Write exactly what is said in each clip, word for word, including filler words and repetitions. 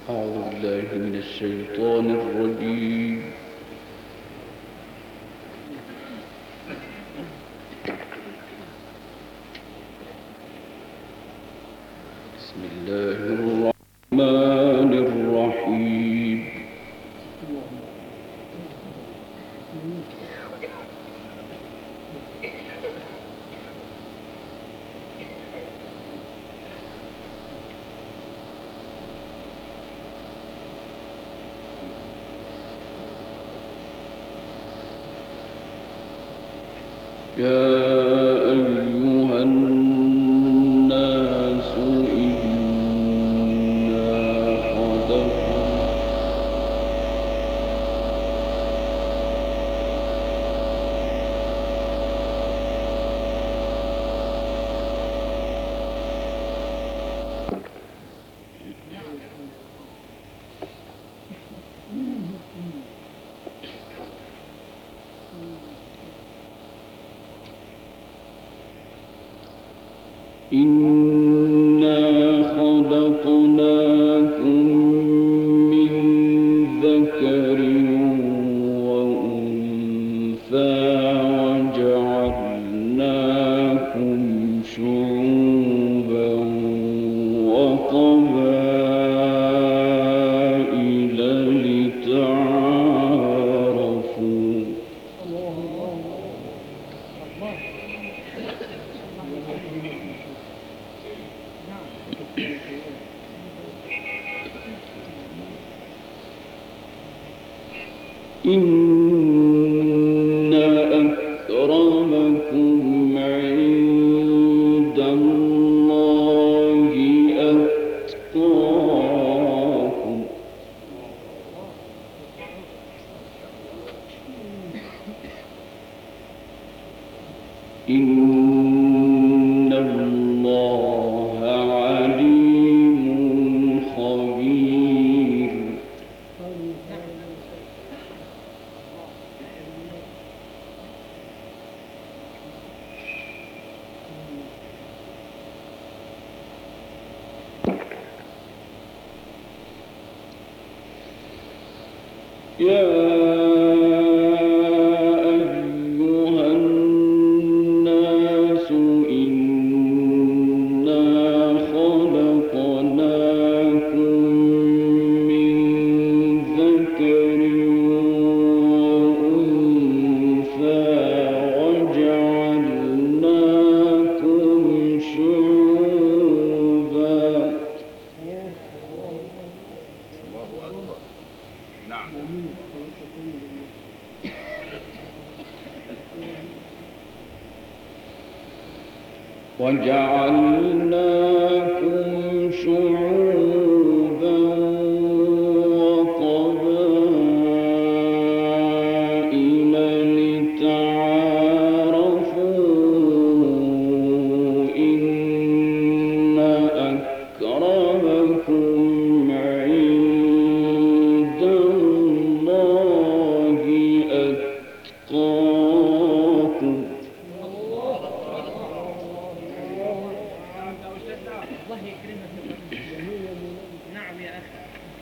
أعوذ بالله من الشيطان الرجيم. بسم الله الرحمن الرحيم. يا أيها الناس إنا خلقنا إنا خلقناكم من ذكر وأنثى وجعلناكم شعوبا وقبائل لتعارفوا. إن أكرمكم عند الله أتقاكم. إن الله عليم خبير. يا أيها الناس إنا خلقناكم من ذكر وأنثى وجعلناكم شعوبا. نعم. وجعلناكم شعوبا وقبائل لتعارفوا. إن أكرمكم عند الله أتقاكم. الله يكرمك. نعم يا أخي.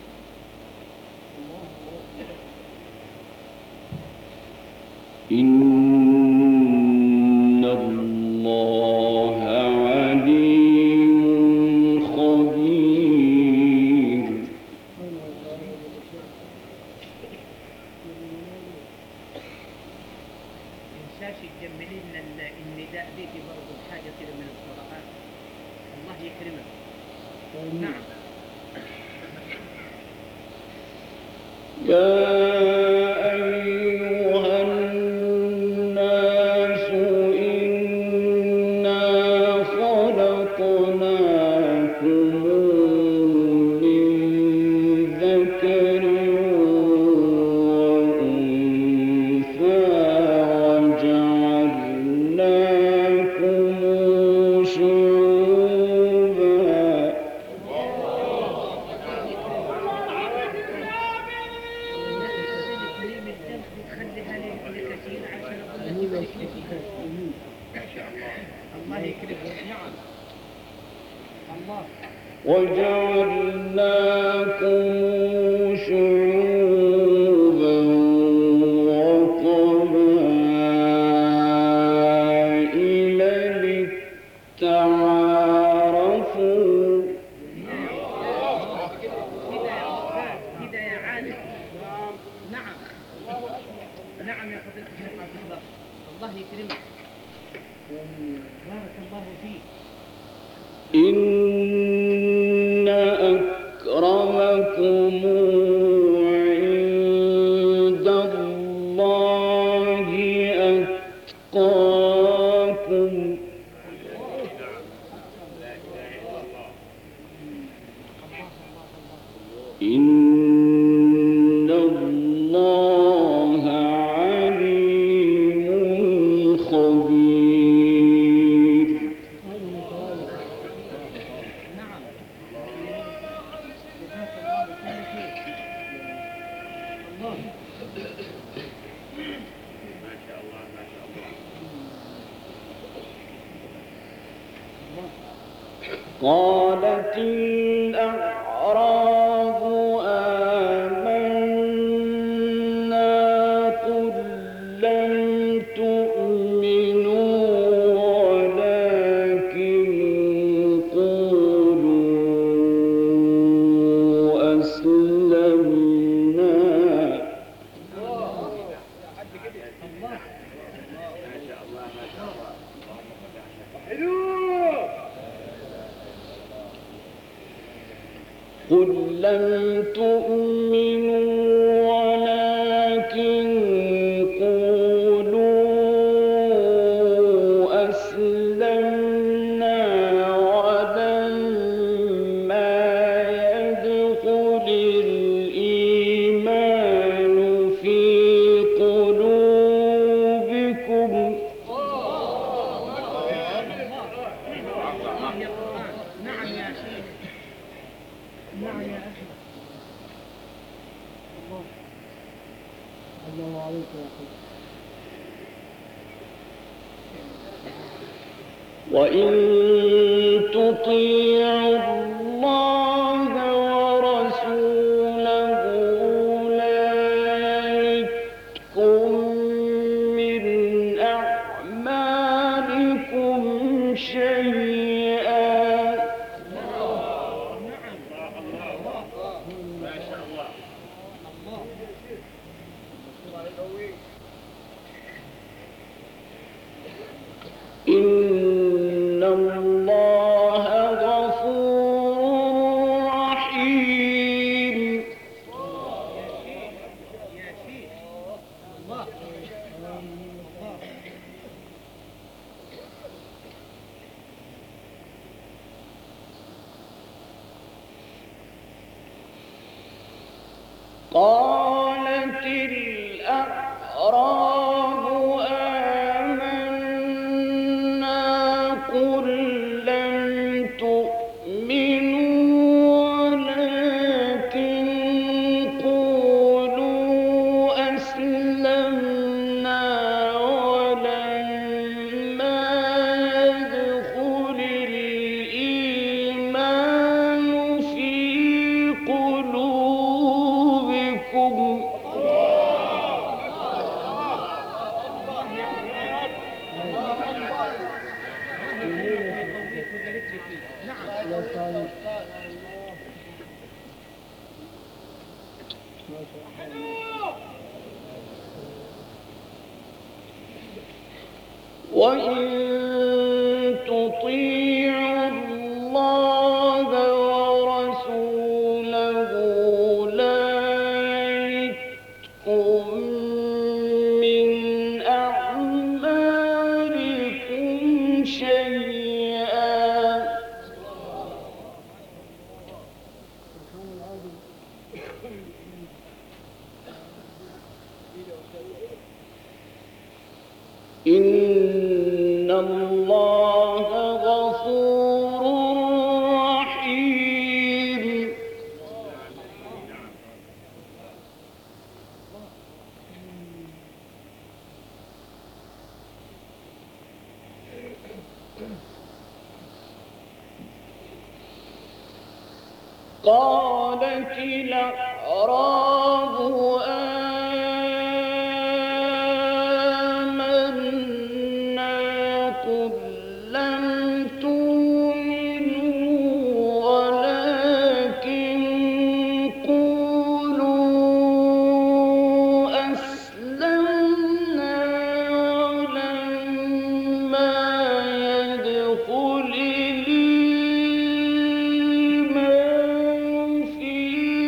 إن الله عليم خبير. إنساش تجملي لنا النداء ديك برضه حاجة كده من القراءات. الله يكرمك. نعم. يا أيها الناس إنا خلقناكم من ذكر وأنثى وجعلناكم شعوبا. الله يكرمك. نعم. الله. وجعلناكم شعوبا وقبائل لتعارفوا. كده يا أستاذ، كده يا عالم. نعم نعم يا فضيلة الشيخ عبد الله، الله يكرمك، بارك الله فيك. إن أكرمكم عند الله أتقاكم. إن الله عليم خبير. نعم جزاك الله كل خير. الله قالت الأعراب آمنا قل لم تؤمنوا ولكن قولوا أسلمنا. قل لم تؤمنوا ولكن قولوا أسلمنا ولما يدخل الإيمان في قلوبكم. نعم يا شيخ، نعم يا أخي. الله الله عليك يا أخي. وإن تطيعوا الله ورسوله لا يلتكم من أعمالكم شيئا. إن الله غفور رحيم. يا شيخ الله الله. قالت الأعراب آمنا قل لم تؤمنوا ولكن قولوا أسلمنا ولما يدخل الإيمان في قلوبكم. وإن تطيعوا الله ورسوله لا يلتكم من أعمالكم شيئا. إن الله غفور رحيم. قالت الأعراب آمنا قل لم تؤمنوا ولكن قولوا أسلمنا ولما يدخل الإيمان في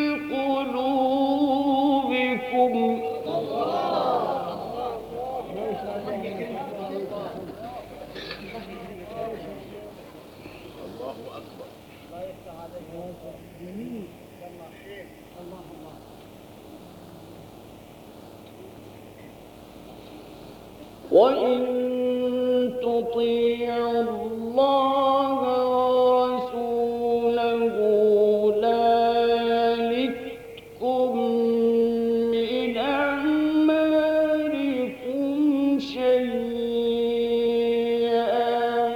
قلوبكم وإن تطيعوا الله ورسوله لا يلتكم من أعمالكم شيئا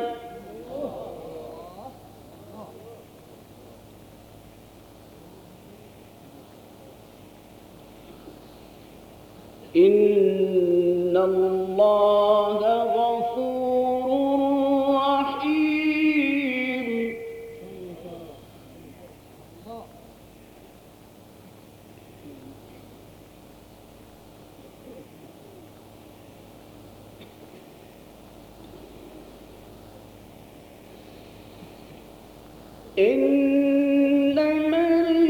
إن الله غفور رحيم إنما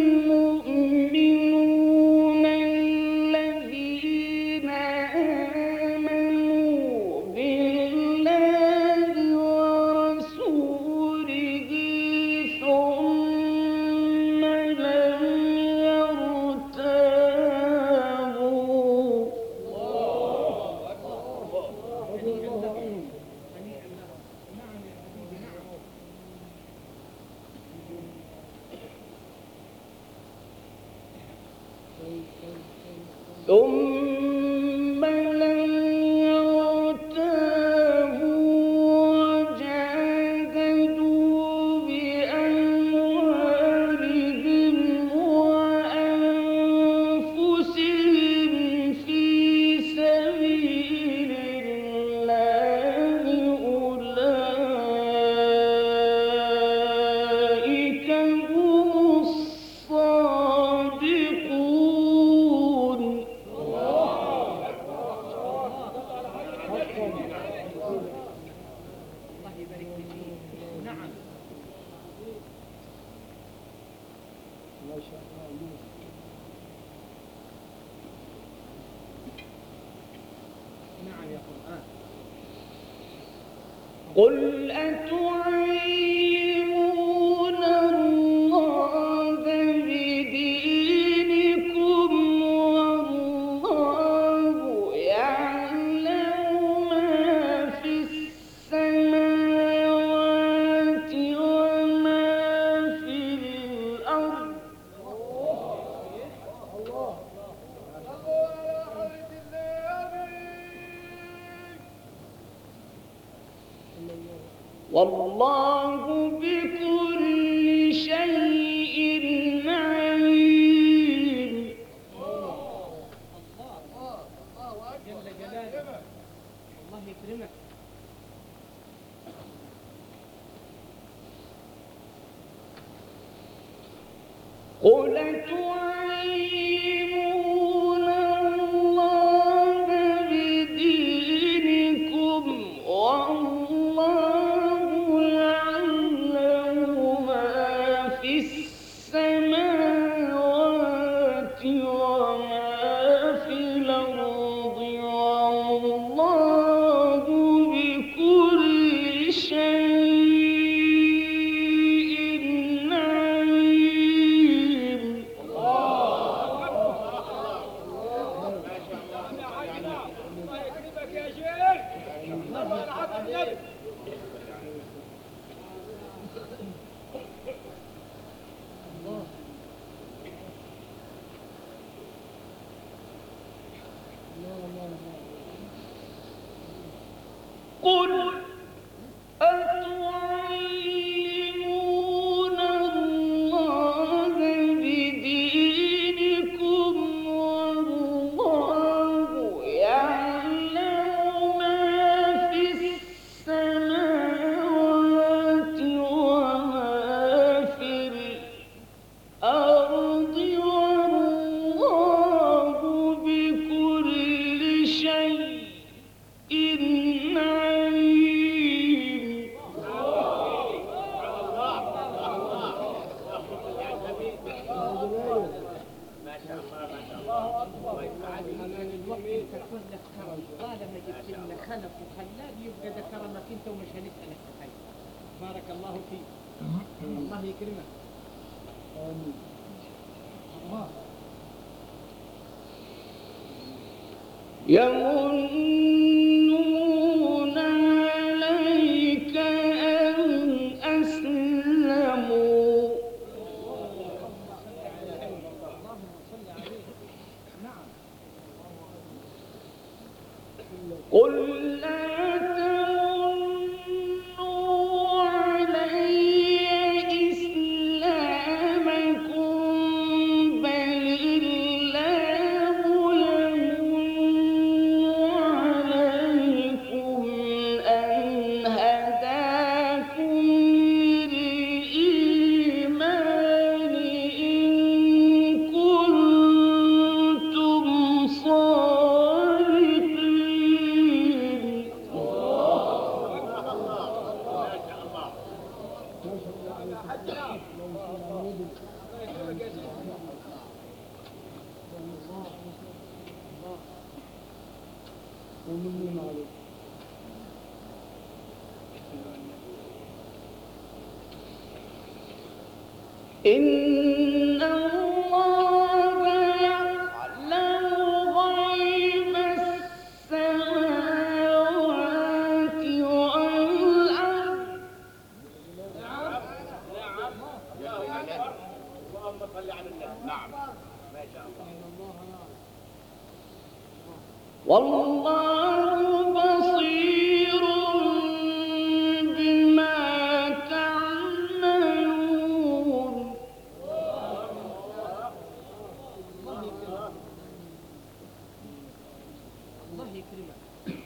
المؤمنون الذين آمنوا بالله ورسوله ثم لم يرتابوا ثم لم يرتابوا وجاهدوا بأموالهم وأنفسهم في سبيل الله أولئك هم الصادقون الله يبارك فيك. نعم نعم يا قرآن. قل أتعلمون الله بدينكم والله يعلم ما في السماوات وما في الأرض والله بكل شيء عليم. جل جلاله. الله يكرمك. قل تعلمون الله بدينكم والله يعلم ما في السماوات وما في الأرض والله بكل شيء مش هنسألك في حاجة. بارك الله فيك. الله يكرمك. آمين. الله. يمنون عليك أن أسلموا قل لا تمنوا علي إسلامكم بل الله يمن عليكم أن هداكم للإيمان إن كنتم صادقين. إن الله يعلم غيب السماوات والأرض. اللهم صل على النبي. نعم ما شاء الله. والله بصير بما تعملون. الله يكرمك.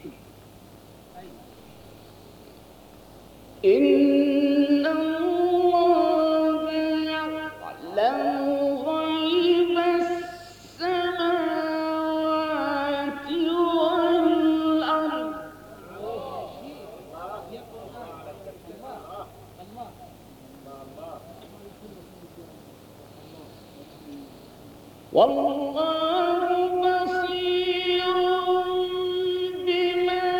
إن الله يعلم غيب السماوات والأرض. والله بصير بما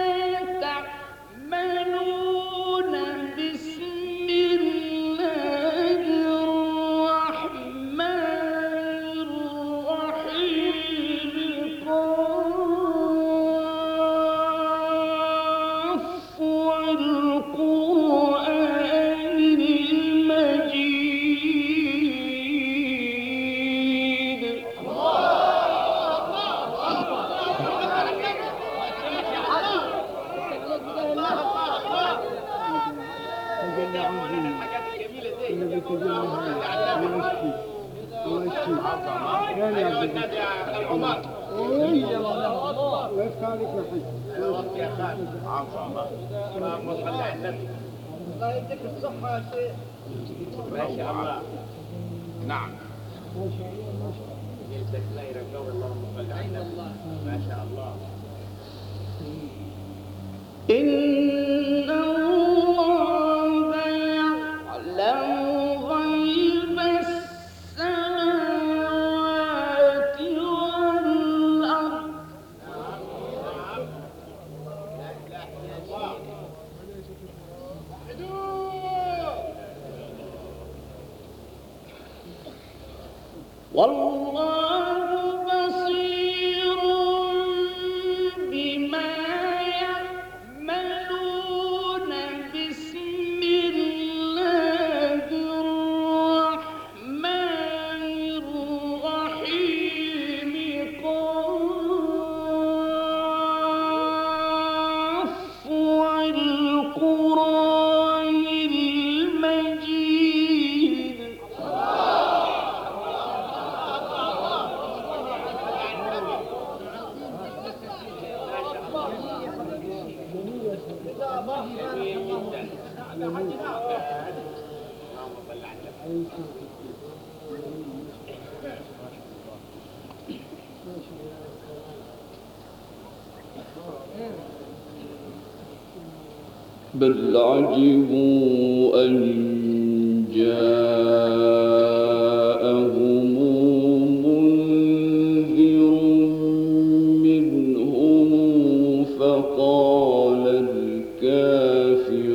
تعملون. بسم الله الرحمن الرحيم. قاف والقرآن المجيد. الحاجات الجميله دي. الذي تجلى الله يشفي الله يشفي كان يا عبد الناس يا عمر. ويفتح عليك يا حي يا خالد. اللهم صل على النبي. الله يديك الصحه يا شيخ. ما شاء الله. نعم. ما شاء الله ما شاء الله جلسك لا يرجو. اللهم صل على النبي. ما شاء الله. إن الله يعلم غيب السماوات والأرض. والله بصير بما يعملون. بسم الله الرحمن الرحيم. قاف والقرآن المجيد. بل عجبوا أن جاءهم منذر منهم فقال الكافرون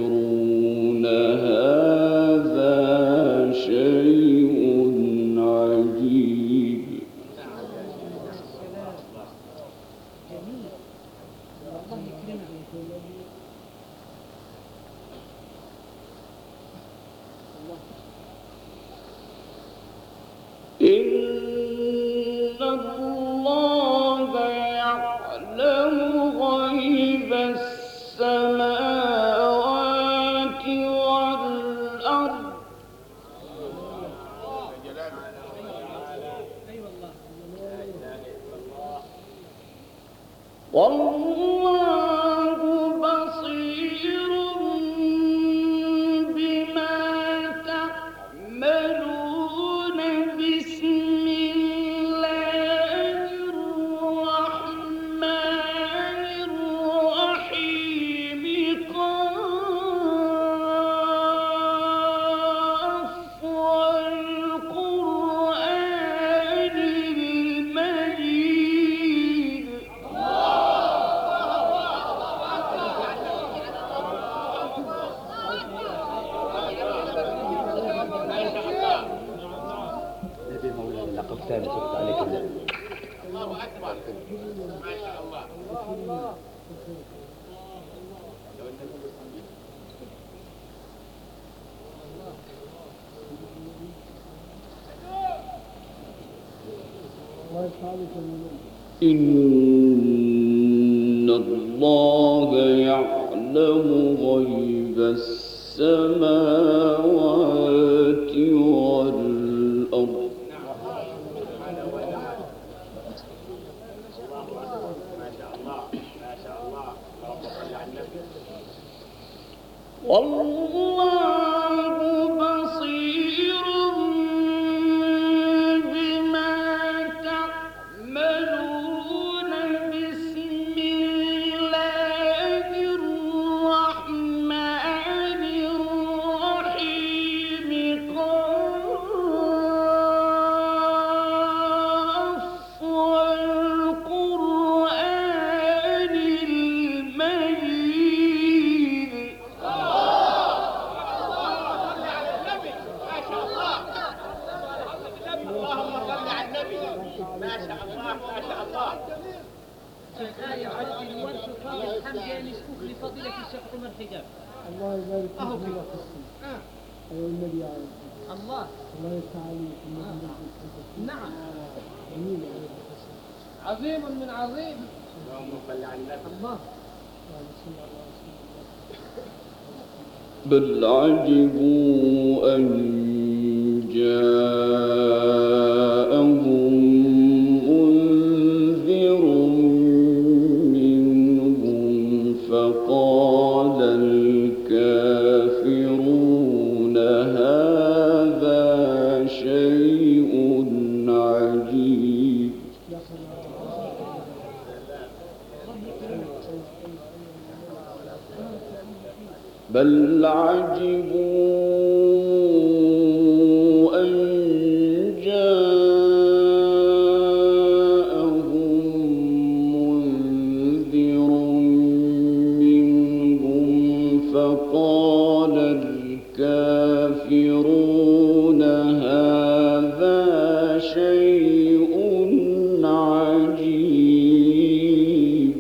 إن الله يعلم غيب السماوات والأرض والله بصير بما تعملون بسم الله الرحمن الرحيم قاف والقرآن المجيد نبي مولانا لقب ثاني شفت عليك النبي. الله أكبر ما شاء الله. إن الله يعلم غيب السماوات والأرض ما شاء الله ما شاء الله. اللهم صل على النبي. والله بصير بما تعملون بسم الله الرحمن الرحيم قاف والقرآن المجيد اللهم صل على النبي. ما شاء الله ما شاء الله. شيخ آية عبد الورد وكاظم حمد يعني سكوك لفضيلة الشيخ عمر حجاب. الله يبارك أهو فيك فيك. الله يحسن. آه. أيها النبي عليه الله الله يفتح عليك النبي نعم جميل عليك الحسن. عظيم من عظيم. اللهم صل على النبي. الله اللهم صل على رسول الله. بل عجبوا أن جاءهم منذر منهم فقال الكافرون هذا شيء عجيب يا سلام. بل عجبوا أن جاءهم منذر منهم فقال الكافرون هذا شيء عجيب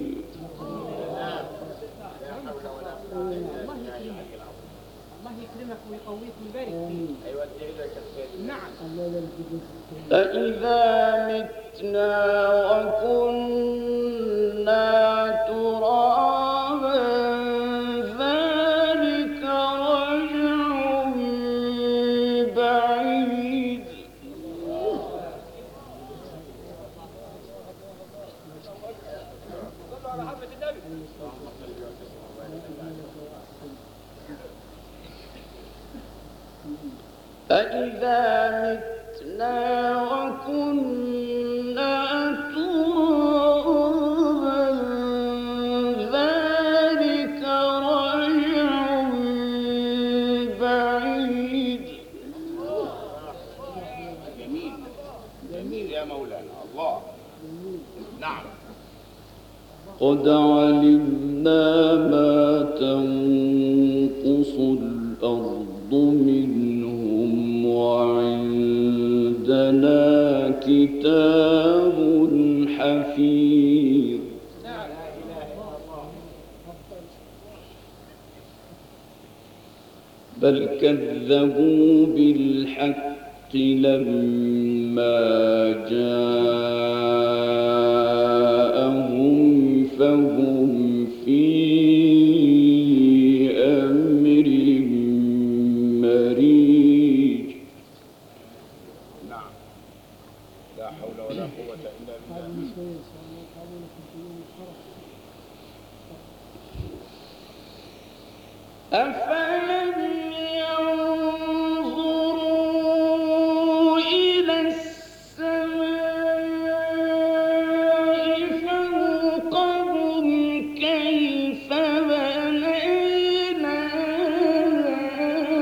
الله يكرمك ويقويك ويبارك فيك. ايوه ادعي له يا شيخ. نعم الله يبارك فيك. أإذا متنا وكنا ترابا ذلك رجع بعيد أإذا متنا وكنا ترابا ذلك رجع بعيد جميل جميل يا مولانا الله. نعم. قد علمنا ما تنقص الأرض منهم وعندنا كتاب حفيظ بل كذبوا بالحق لما جاءهم فهم في أمر مريج. نعم. لا حول ولا قوة إلا بالله. أفلم ينظروا إلى السماء فوقهم كيف بنيناها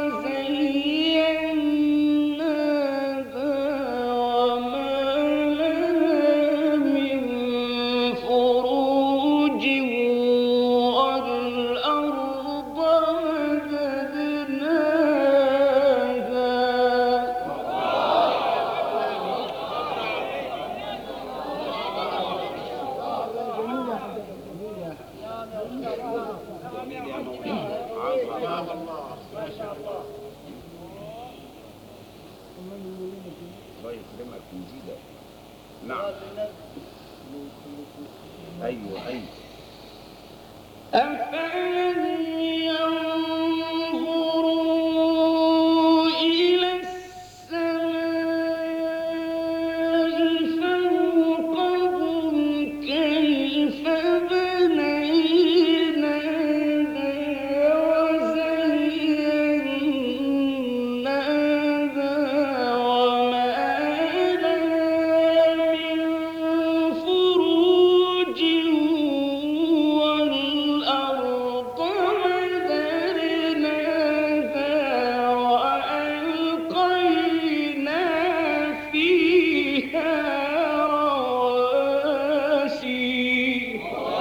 وزيناها وما لها من فروج والأرض الله يكرمك ويزيدك. نعم. أيوة أيوة. أفلم ينظروا إلى السماء فوقهم كيف بنيناها وزيناها وما لها من فروج والأرض مددناها وألقينا فيها رواسي.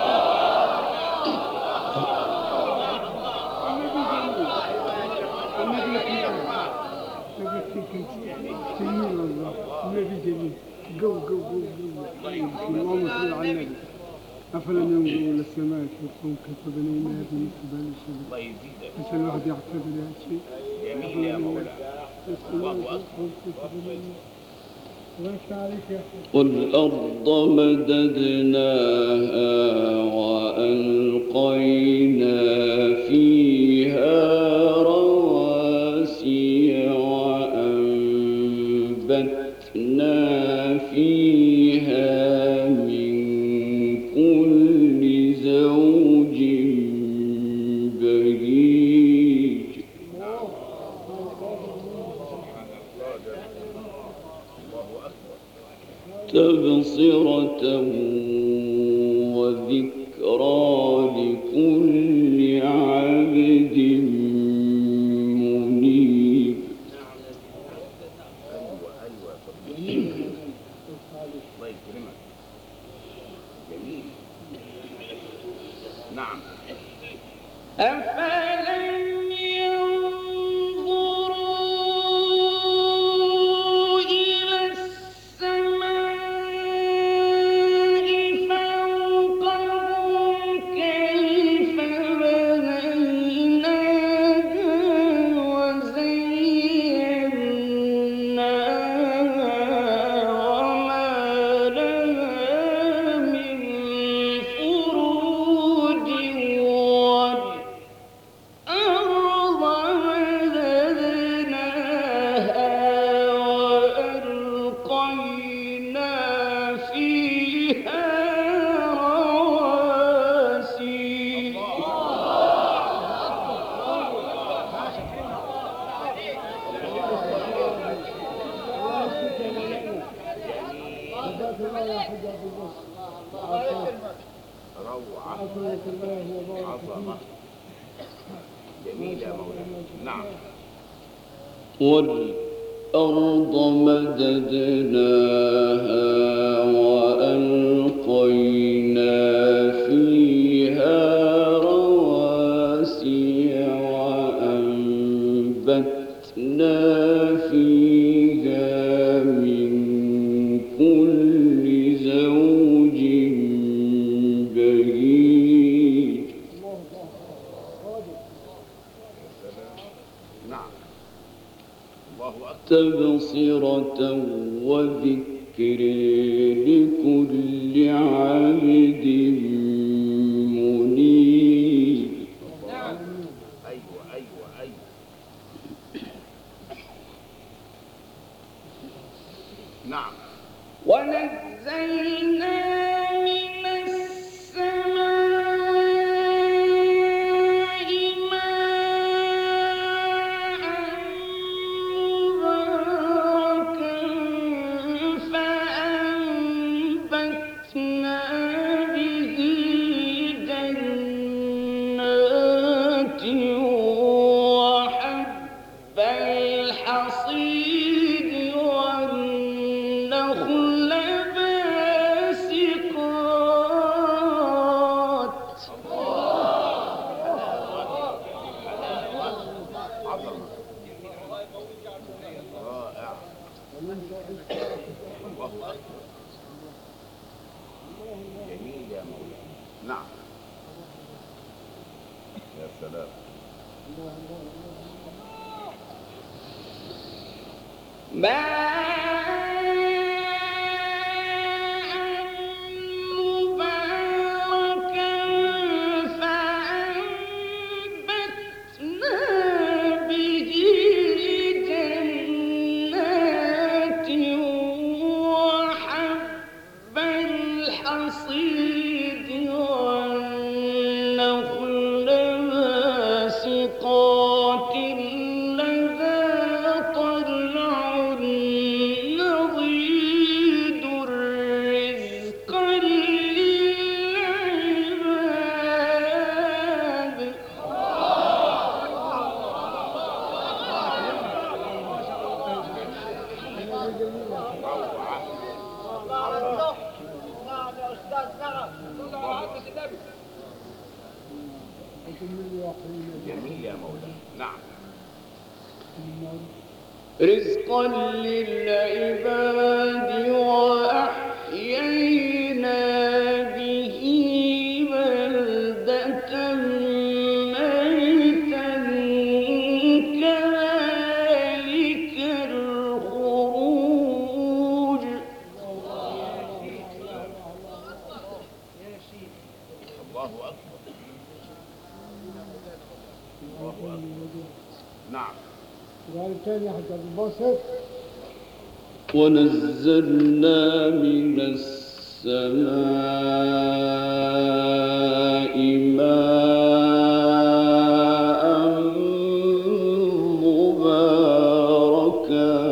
جميل والله، النبي جميل. جو جو جو جو اللهم صل على النبي. أفلم ينظروا إلى السماء فوقهم كيف بنيناها بمثل الشباب. الله يزيدك. بس الواحد يعتبر يا شيء. جميل يا مولانا. الله أكبر. الله عليك يا أخي. والأرض مددناها وألقينا فيها رواسي وأنبتنا فيها من كل زوج بهيج. تبصرة وذكرى لكل عبد منيب. أيوة أيوة. جميل. الله يكرمك. جميل. نعم. أفلم ينظروا إلى السماء فوقهم كيف بنيناها وزيناها وما لها من فروج والأرض مددناها وألقينا فيها رواسي. روعة. عظمة. جميل يا مولانا. نعم. والأرض مددناها وألقينا فيها رواسي وأنبتنا فيها من كل زوج بهيج. نعم. تبصرة وذكر لكل عبد منيب. أيوة أيوة أيوة. نعم. ونزلنا من السماء ماء مباركا فأنبتنا به جنات وحب الحصيد والنخل باسقات. عظمة. رائع. الله أكبر. جميل يا مولانا. نعم. يا سلام. مباركا فأنبتنا به جنات وحب الحصيد والنخل باسقات لها طلع نضيد رزقا للعباد. جميل يا مولانا. نعم. رزقا للعباد وأحيينا به بلدة ميتا كذلك الخروج. الله أكبر. الله أكبر. نعم. وقال تاني حتى البسط ونزلنا من السماء ماء مباركا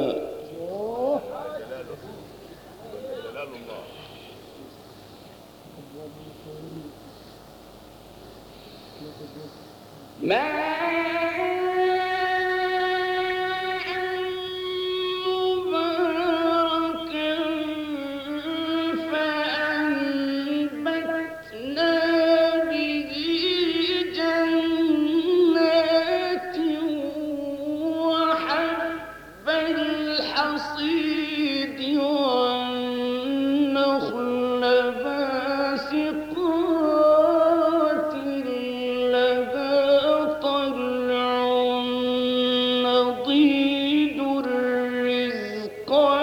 جلال الله. مباركا فأنبتنا به جنات وحب الحصيد والنخل باسقات لها طلع نضيد رزقا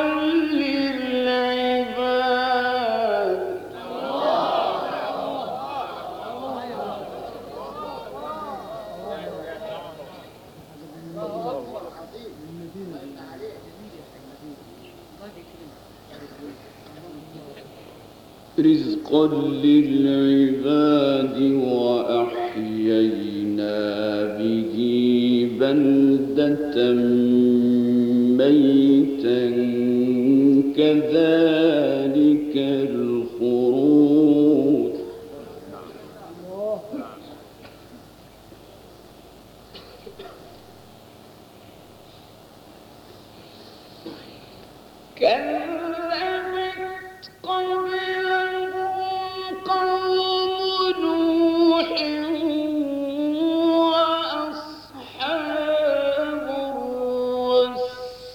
للعباد. رزقا للعباد وأحيينا به بلدة ميتا كذلك الخروج. كذبت قبلهم قوم نوح وأصحاب الرس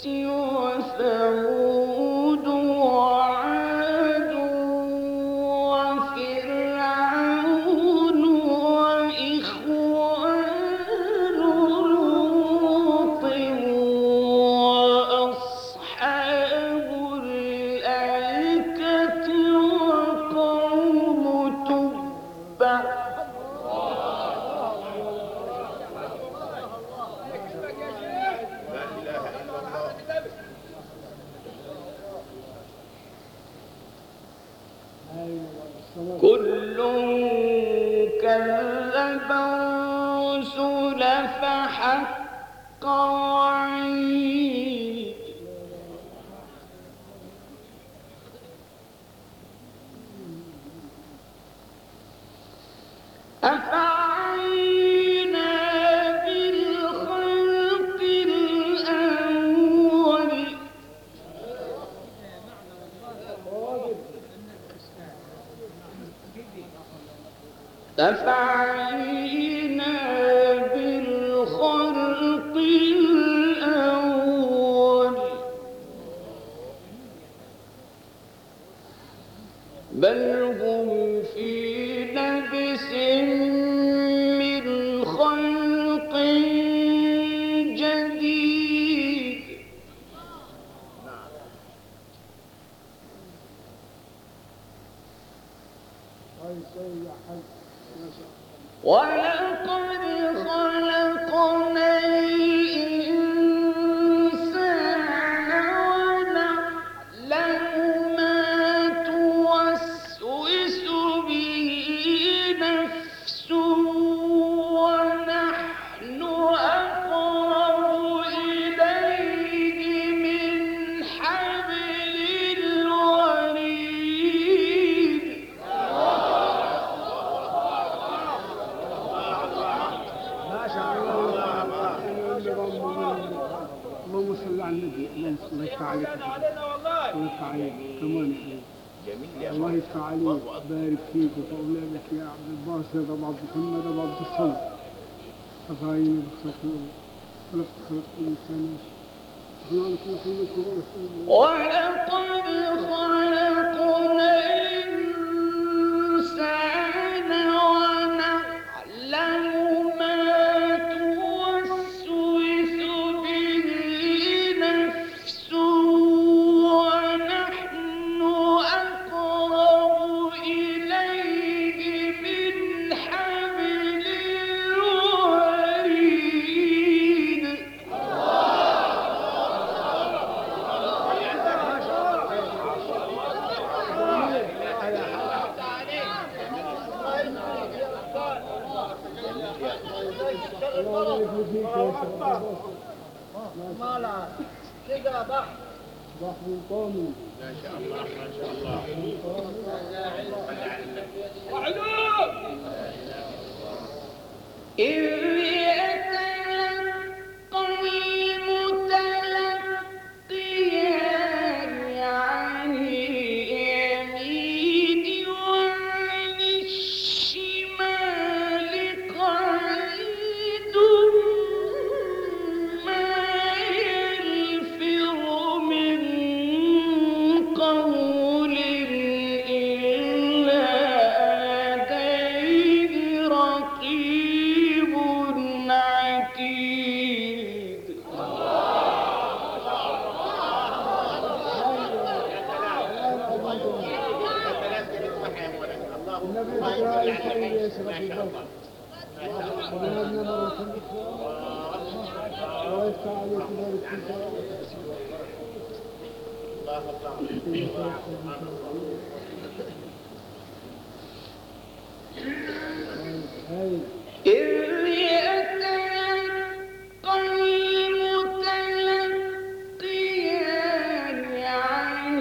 وثمود وعاد وفرعون وإخوان لوط كل كذب الرسل فحق وعيد أفعينا بالخلق الأول أفعينا بالخلق الأول بل هم في لبس من خلق جديد ولقد خلقنا الإنسان ونعلم ما توسوس به نفسه ونحن أقرب إليه من حبل الوريد اللهم صل على النبي. الله يفتح عليك الله يفتح عليك كمان الله يفتح عليك بارك فيك وفي اولادك يا عبد الباسط ابو عبد محمد ابو عبد الصمد أفعينا بخلق الأول خلق خلق الإنسان ولقد خلقنا الإنسان ونعلم ما توسوس به نفسه ونحن أقرب إليه من حبل الوريد مالا كده بحر بحر طامي ما شاء الله ما شاء الله إذ يتلقى المتلقيان عن اليمين وعن الشمال قعيد ما يلفظ من قول إلا لديه رقيب عتيد النبي تعالى يشرب البحر وهذه مرة الله يفتح عليك ويبارك فيك إذ يتلقى المتلقيان عن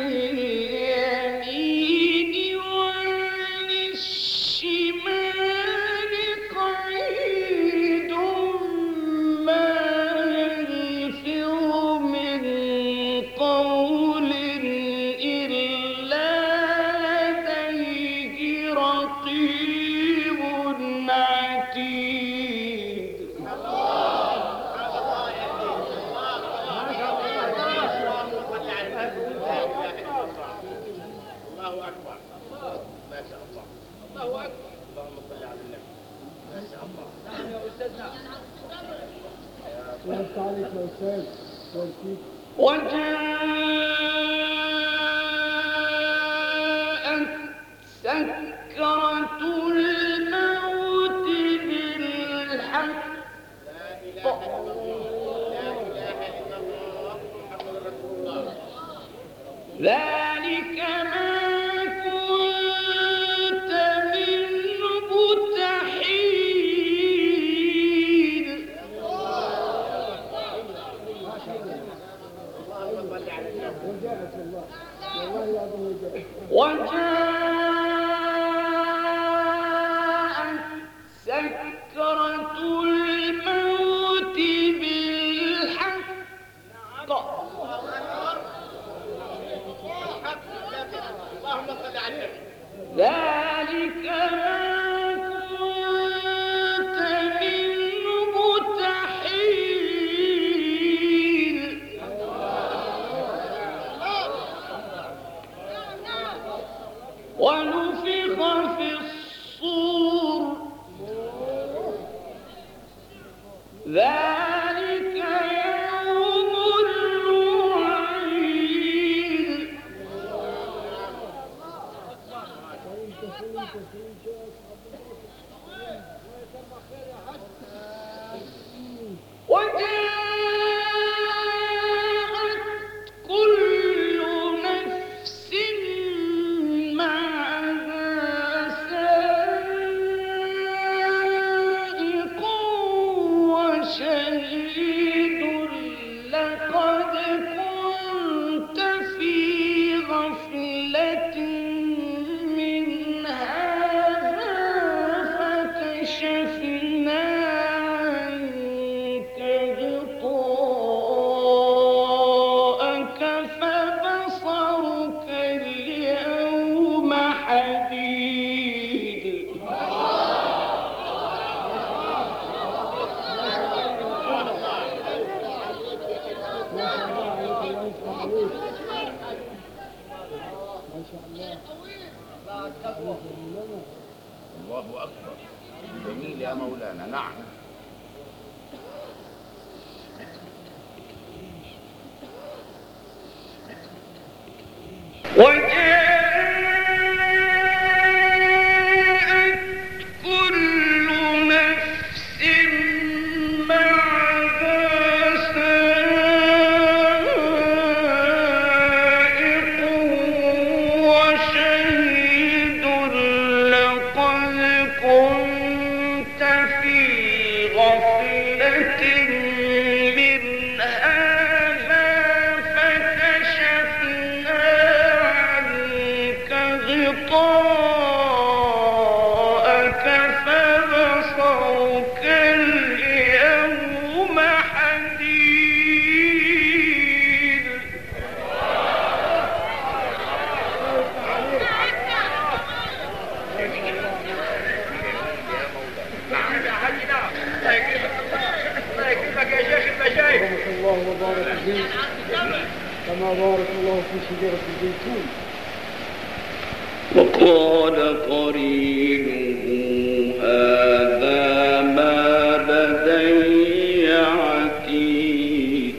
اليمين وعن الشمال قعيد ما يلفظ من قول إلا لديه رقيب عتيد الله أكبر ما شاء الله الله أكبر اللهم صل على النبي ما شاء الله يا أستاذنا الله يفتح عليك يا أستاذ يبارك فيك وجاءت سكرة الموت بالحق لا إله إلا الله لا إله إلا الله محمد رسول الله ذلك ما كنت الله أكبر. جميل يا مولانا. نعم. كما بارك الله في شجرة الزيتون. وقال قرينه هذا ما لدي عتيد.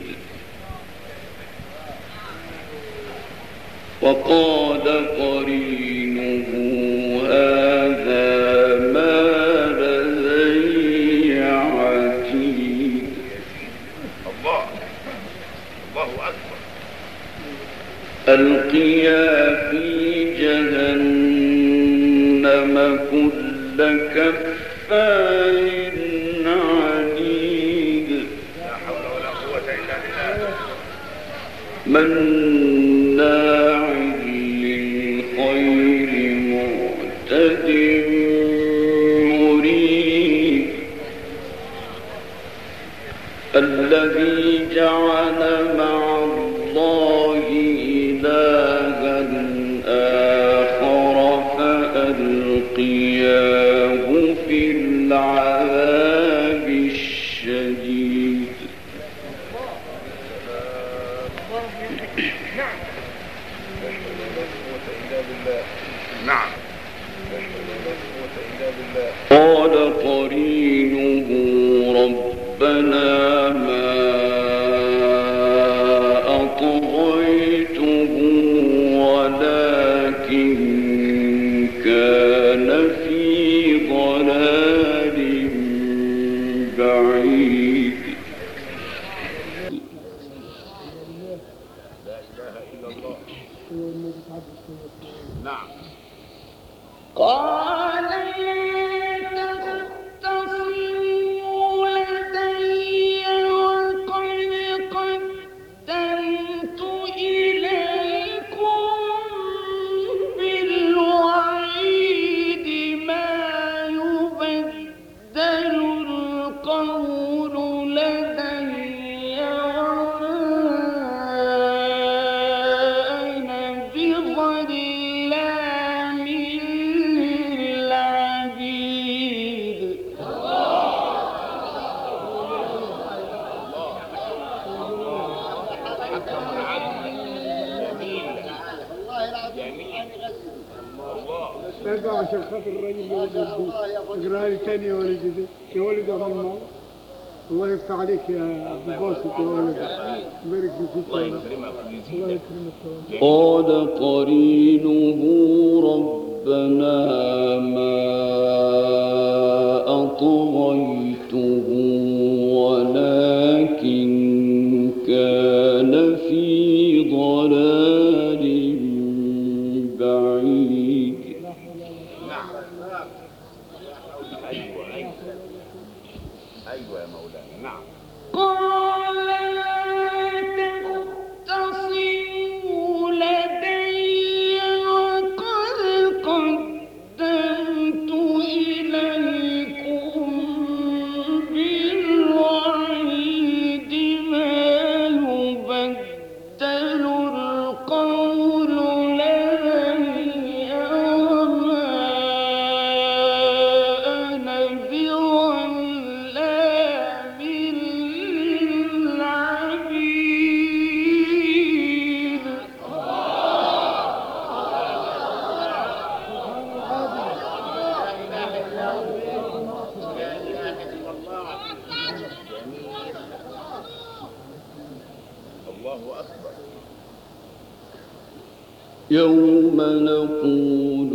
وقال قرينه هذا ما لدي عتيد. الله الله أكبر. ألقيا في جهنم كل كفار عنيد. لا حول ولا قوة إلا بالله. مناع للخير معتد مريب. الذي جعل مع الله إلها آخر فألقياه في العذاب الشديد. نعم. قال قرينه ربنا ما أطغيته ولكن كان في ضلال لا عشان خاطر الراجل يولد اقرا لي ثاني يا ولدي يا ولد يا ضمان الله يفتح عليك يا ابو باسط يا ولد يبارك فيك الله يكرمك الله يكرمك. قال قرينه ربنا ما أطغيته ولكن كان في ضلال بعيد. نعم. أيوة أيوة أيوة يا مولانا. نعم. قال لا تختصموا لدي وقد قدمت إليكم بالوعيد ما يبدل القول لدي وما أنا بظلام للعبيد. الله أكبر. يوم نقول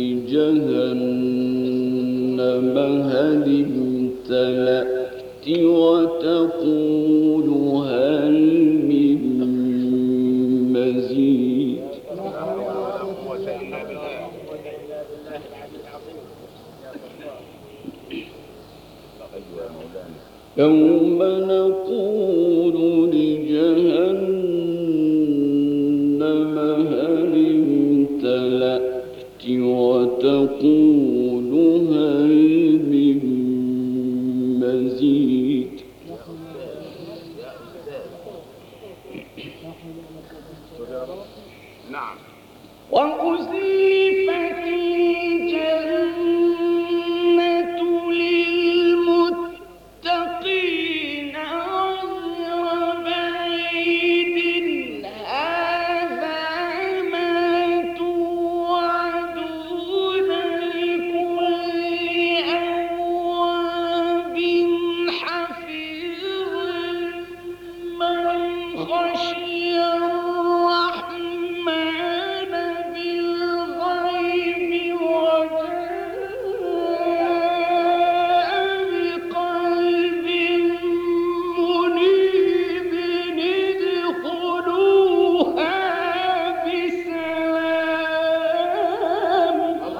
لجهنم هل امتلأت وتقول هل من مزيد. يوم نقول لجهنم هل امتلأت وتقول هل من مزيد. نعم. وأزلفت الجنة للمتقين غير بعيد هذا ما توعدون لكل أواب حفيظ من خشي الرحمن بالغيب وجاء بقلب منيب ادخلوها بسلام.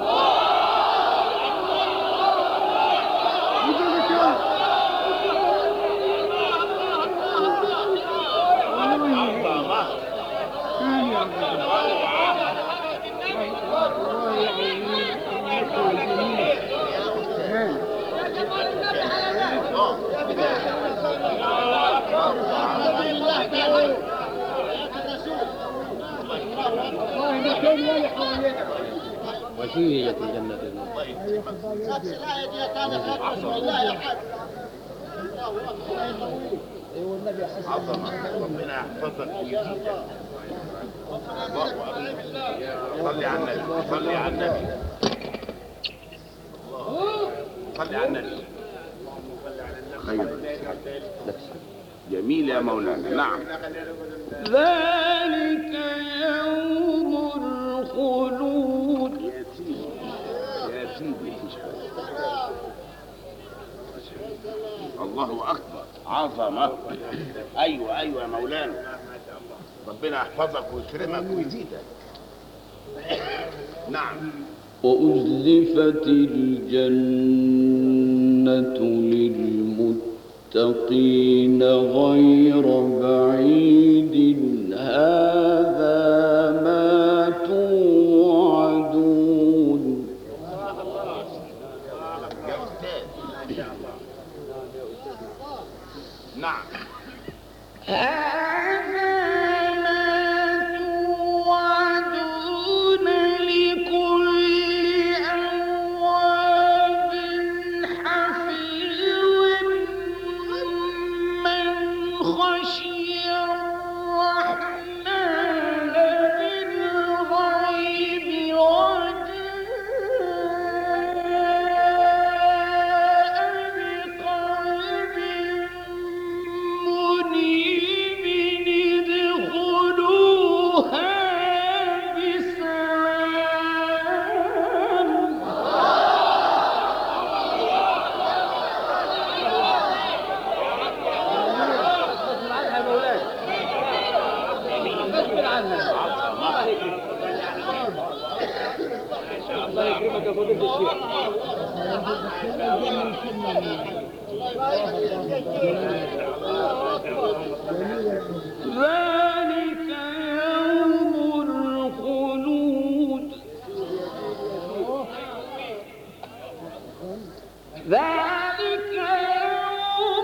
وسيلة الجنة. عظمة. ربنا يحفظك ويزيدك. الله أكبر. صلي على النبي. صلي على النبي. صلي على النبي. خير. جميل يا مولانا. نعم. ذلك يوم الخلود. يا سيدي يا سيدي الله أكبر. عظمة. أيوة أيوة يا مولانا. ربنا يحفظك ويكرمك ويزيدك. نعم. وأزلفت الجنة للمتقين غير بعيد هذا ما توعدون. يا أستاذ. نعم. هذا ما توعدون لكل أواب حفيظ من خشي الرحمن بالغيب وجاء عنها. الله يكرمك يا فضيلة الشيخ. ذلك يوم الخلود ذلك يوم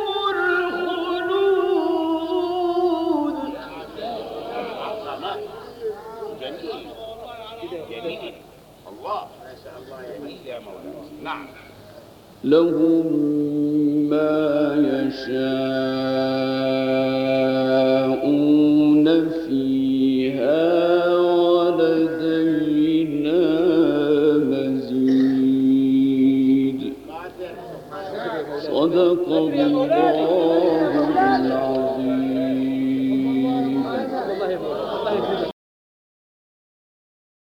الخلود جميل جميل الله ما شاء الله جميل يا مولانا. نعم لهم ما يشاءون فيها ولدينا مزيد. صدق الله العظيم.